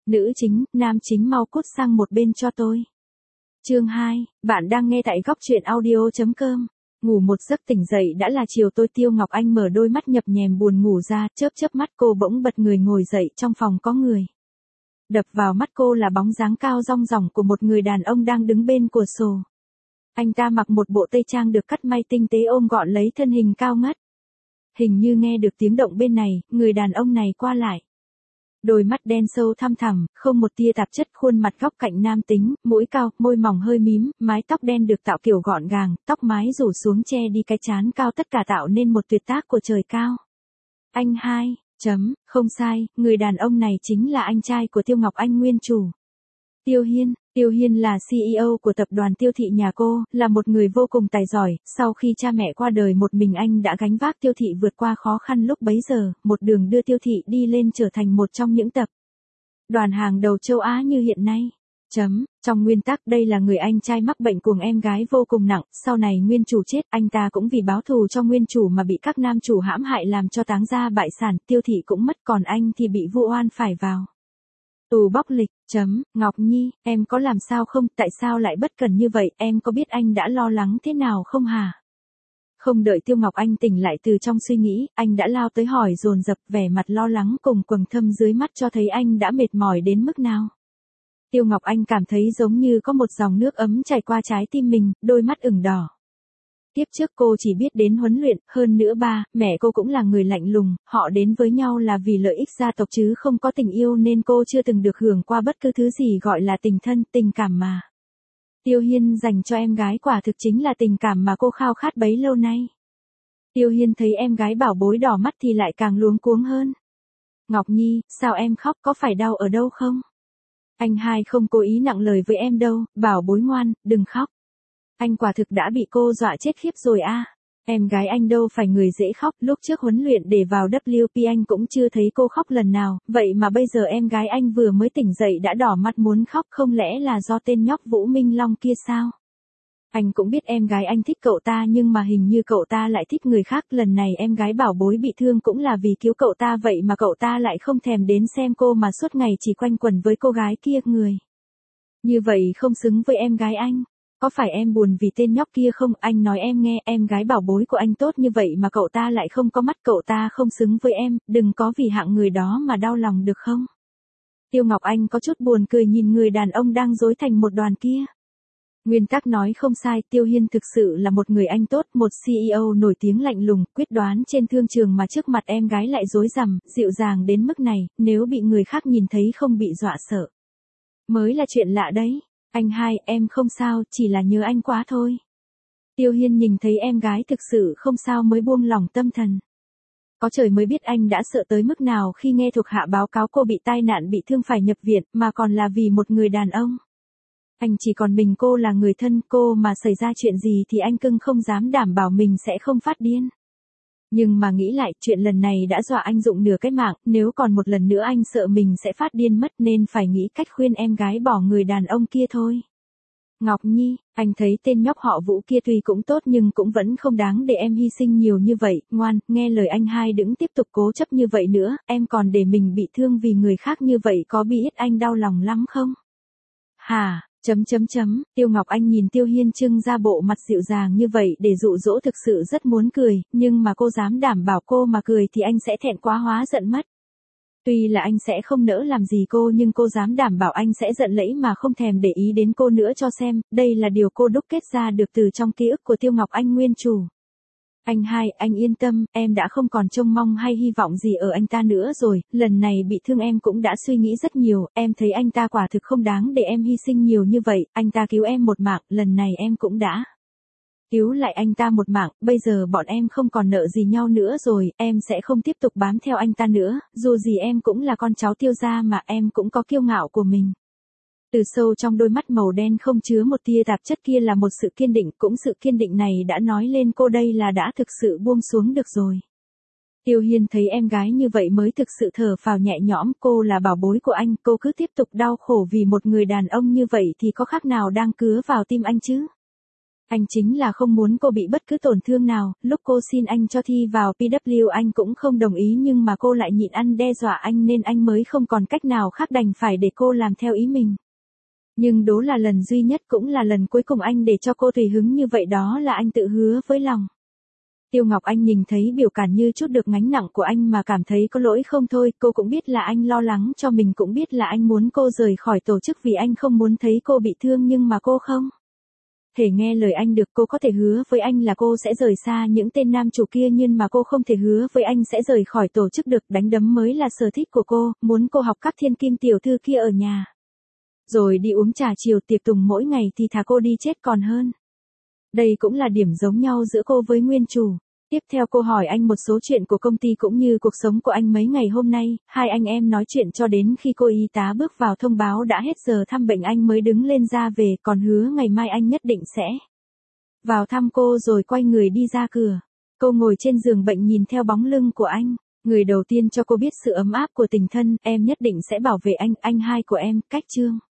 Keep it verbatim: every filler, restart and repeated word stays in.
Nữ chính, nam chính mau cút sang một bên cho tôi. Chương hai, bạn đang nghe tại góc truyện audio chấm com. Ngủ một giấc tỉnh dậy đã là chiều tôi. Tiêu Ngọc Anh mở đôi mắt nhập nhèm buồn ngủ ra, chớp chớp mắt cô bỗng bật người ngồi dậy, trong phòng có người. Đập vào mắt cô là bóng dáng cao rong ròng của một người đàn ông đang đứng bên cửa sổ. Anh ta mặc một bộ tây trang được cắt may tinh tế ôm gọn lấy thân hình cao ngất. Hình như nghe được tiếng động bên này, người đàn ông này qua lại. Đôi mắt đen sâu thăm thẳm, không một tia tạp chất, khuôn mặt góc cạnh nam tính, mũi cao, môi mỏng hơi mím, mái tóc đen được tạo kiểu gọn gàng, tóc mái rủ xuống che đi cái trán cao, tất cả tạo nên một tuyệt tác của trời cao. Anh hai, chấm, không sai, người đàn ông này chính là anh trai của Tiêu Ngọc Anh nguyên chủ. Tiêu Hiên. Tiêu Hiên là xê e ô của tập đoàn Tiêu Thị nhà cô, là một người vô cùng tài giỏi. Sau khi cha mẹ qua đời, một mình anh đã gánh vác Tiêu Thị vượt qua khó khăn lúc bấy giờ, một đường đưa Tiêu Thị đi lên trở thành một trong những tập đoàn hàng đầu châu Á như hiện nay. Chấm, trong nguyên tắc đây là người anh trai mắc bệnh cuồng em gái vô cùng nặng, sau này nguyên chủ chết, anh ta cũng vì báo thù cho nguyên chủ mà bị các nam chủ hãm hại làm cho táng gia bại sản, Tiêu Thị cũng mất, còn anh thì bị vu oan phải vào tù bóc lịch. Chấm, Ngọc Nhi, em có làm sao không, tại sao lại bất cần như vậy, em có biết anh đã lo lắng thế nào không hả? Không đợi Tiêu Ngọc Anh tỉnh lại từ trong suy nghĩ, anh đã lao tới hỏi dồn dập, vẻ mặt lo lắng cùng quầng thâm dưới mắt cho thấy anh đã mệt mỏi đến mức nào. Tiêu Ngọc Anh cảm thấy giống như có một dòng nước ấm chảy qua trái tim mình, đôi mắt ửng đỏ. Tiếp trước cô chỉ biết đến huấn luyện, hơn nữa ba, mẹ cô cũng là người lạnh lùng, họ đến với nhau là vì lợi ích gia tộc chứ không có tình yêu nên cô chưa từng được hưởng qua bất cứ thứ gì gọi là tình thân, tình cảm mà Tiêu Hiên dành cho em gái quả thực chính là tình cảm mà cô khao khát bấy lâu nay. Tiêu Hiên thấy em gái bảo bối đỏ mắt thì lại càng luống cuống hơn. Ngọc Nhi, sao em khóc, có phải đau ở đâu không? Anh hai không cố ý nặng lời với em đâu, bảo bối ngoan, đừng khóc. Anh quả thực đã bị cô dọa chết khiếp rồi a. À. Em gái anh đâu phải người dễ khóc, lúc trước huấn luyện để vào vê kép pê anh cũng chưa thấy cô khóc lần nào, vậy mà bây giờ em gái anh vừa mới tỉnh dậy đã đỏ mặt muốn khóc, không lẽ là do tên nhóc Vũ Minh Long kia sao? Anh cũng biết em gái anh thích cậu ta nhưng mà hình như cậu ta lại thích người khác, lần này em gái bảo bối bị thương cũng là vì cứu cậu ta, vậy mà cậu ta lại không thèm đến xem cô mà suốt ngày chỉ quanh quẩn với cô gái kia, người như vậy không xứng với em gái anh. Có phải em buồn vì tên nhóc kia không? Anh nói em nghe, em gái bảo bối của anh tốt như vậy mà cậu ta lại không có mắt, cậu ta không xứng với em, đừng có vì hạng người đó mà đau lòng được không? Tiêu Ngọc Anh có chút buồn cười nhìn người đàn ông đang rối thành một đoàn kia. Nguyên tắc nói không sai, Tiêu Hiên thực sự là một người anh tốt, một xê e ô nổi tiếng lạnh lùng, quyết đoán trên thương trường mà trước mặt em gái lại rối rắm, dịu dàng đến mức này, nếu bị người khác nhìn thấy không bị dọa sợ mới là chuyện lạ đấy. Anh hai, em không sao, chỉ là nhớ anh quá thôi. Tiêu Hiên nhìn thấy em gái thực sự không sao mới buông lỏng tâm thần. Có trời mới biết anh đã sợ tới mức nào khi nghe thuộc hạ báo cáo cô bị tai nạn bị thương phải nhập viện, mà còn là vì một người đàn ông. Anh chỉ còn mình cô là người thân, cô mà xảy ra chuyện gì thì anh cưng không dám đảm bảo mình sẽ không phát điên. Nhưng mà nghĩ lại, chuyện lần này đã dọa anh dụng nửa cái mạng, nếu còn một lần nữa anh sợ mình sẽ phát điên mất nên phải nghĩ cách khuyên em gái bỏ người đàn ông kia thôi. Ngọc Nhi, anh thấy tên nhóc họ Vũ kia tuy cũng tốt nhưng cũng vẫn không đáng để em hy sinh nhiều như vậy, ngoan, nghe lời anh hai, đừng tiếp tục cố chấp như vậy nữa, em còn để mình bị thương vì người khác như vậy có biết anh đau lòng lắm không? Hả? Chấm chấm chấm, Tiêu Ngọc Anh nhìn Tiêu Hiên trưng ra bộ mặt dịu dàng như vậy để dụ dỗ, thực sự rất muốn cười, nhưng mà cô dám đảm bảo cô mà cười thì anh sẽ thẹn quá hóa giận mất. Tuy là anh sẽ không nỡ làm gì cô nhưng cô dám đảm bảo anh sẽ giận lẫy mà không thèm để ý đến cô nữa cho xem, đây là điều cô đúc kết ra được từ trong ký ức của Tiêu Ngọc Anh nguyên chủ. Anh hai, anh yên tâm, em đã không còn trông mong hay hy vọng gì ở anh ta nữa rồi, lần này bị thương em cũng đã suy nghĩ rất nhiều, em thấy anh ta quả thực không đáng để em hy sinh nhiều như vậy, anh ta cứu em một mạng, lần này em cũng đã cứu lại anh ta một mạng, bây giờ bọn em không còn nợ gì nhau nữa rồi, em sẽ không tiếp tục bám theo anh ta nữa, dù gì em cũng là con cháu Tiêu gia mà, em cũng có kiêu ngạo của mình. Từ sâu trong đôi mắt màu đen không chứa một tia tạp chất kia là một sự kiên định, cũng sự kiên định này đã nói lên cô đây là đã thực sự buông xuống được rồi. Tiêu Hiên thấy em gái như vậy mới thực sự thở phào nhẹ nhõm, cô là bảo bối của anh, cô cứ tiếp tục đau khổ vì một người đàn ông như vậy thì có khác nào đang cứa vào tim anh chứ? Anh chính là không muốn cô bị bất cứ tổn thương nào, lúc cô xin anh cho thi vào pê vê kép anh cũng không đồng ý nhưng mà cô lại nhịn ăn đe dọa anh nên anh mới không còn cách nào khác đành phải để cô làm theo ý mình. Nhưng đó là lần duy nhất cũng là lần cuối cùng anh để cho cô tùy hứng như vậy, đó là anh tự hứa với lòng. Tiêu Ngọc Anh nhìn thấy biểu cảm như chút được gánh nặng của anh mà cảm thấy có lỗi không thôi, cô cũng biết là anh lo lắng cho mình, cũng biết là anh muốn cô rời khỏi tổ chức vì anh không muốn thấy cô bị thương nhưng mà cô không thể nghe lời anh được. Cô có thể hứa với anh là cô sẽ rời xa những tên nam chủ kia nhưng mà cô không thể hứa với anh sẽ rời khỏi tổ chức được. Đánh đấm mới là sở thích của cô, muốn cô học các thiên kim tiểu thư kia ở nhà. Rồi đi uống trà chiều tiệc tùng mỗi ngày thì thà cô đi chết còn hơn. Đây cũng là điểm giống nhau giữa cô với nguyên chủ. Tiếp theo cô hỏi anh một số chuyện của công ty cũng như cuộc sống của anh mấy ngày hôm nay, hai anh em nói chuyện cho đến khi cô y tá bước vào thông báo đã hết giờ thăm bệnh anh mới đứng lên ra về, còn hứa ngày mai anh nhất định sẽ vào thăm cô rồi quay người đi ra cửa. Cô ngồi trên giường bệnh nhìn theo bóng lưng của anh, người đầu tiên cho cô biết sự ấm áp của tình thân, em nhất định sẽ bảo vệ anh, anh hai của em, Cách Trương.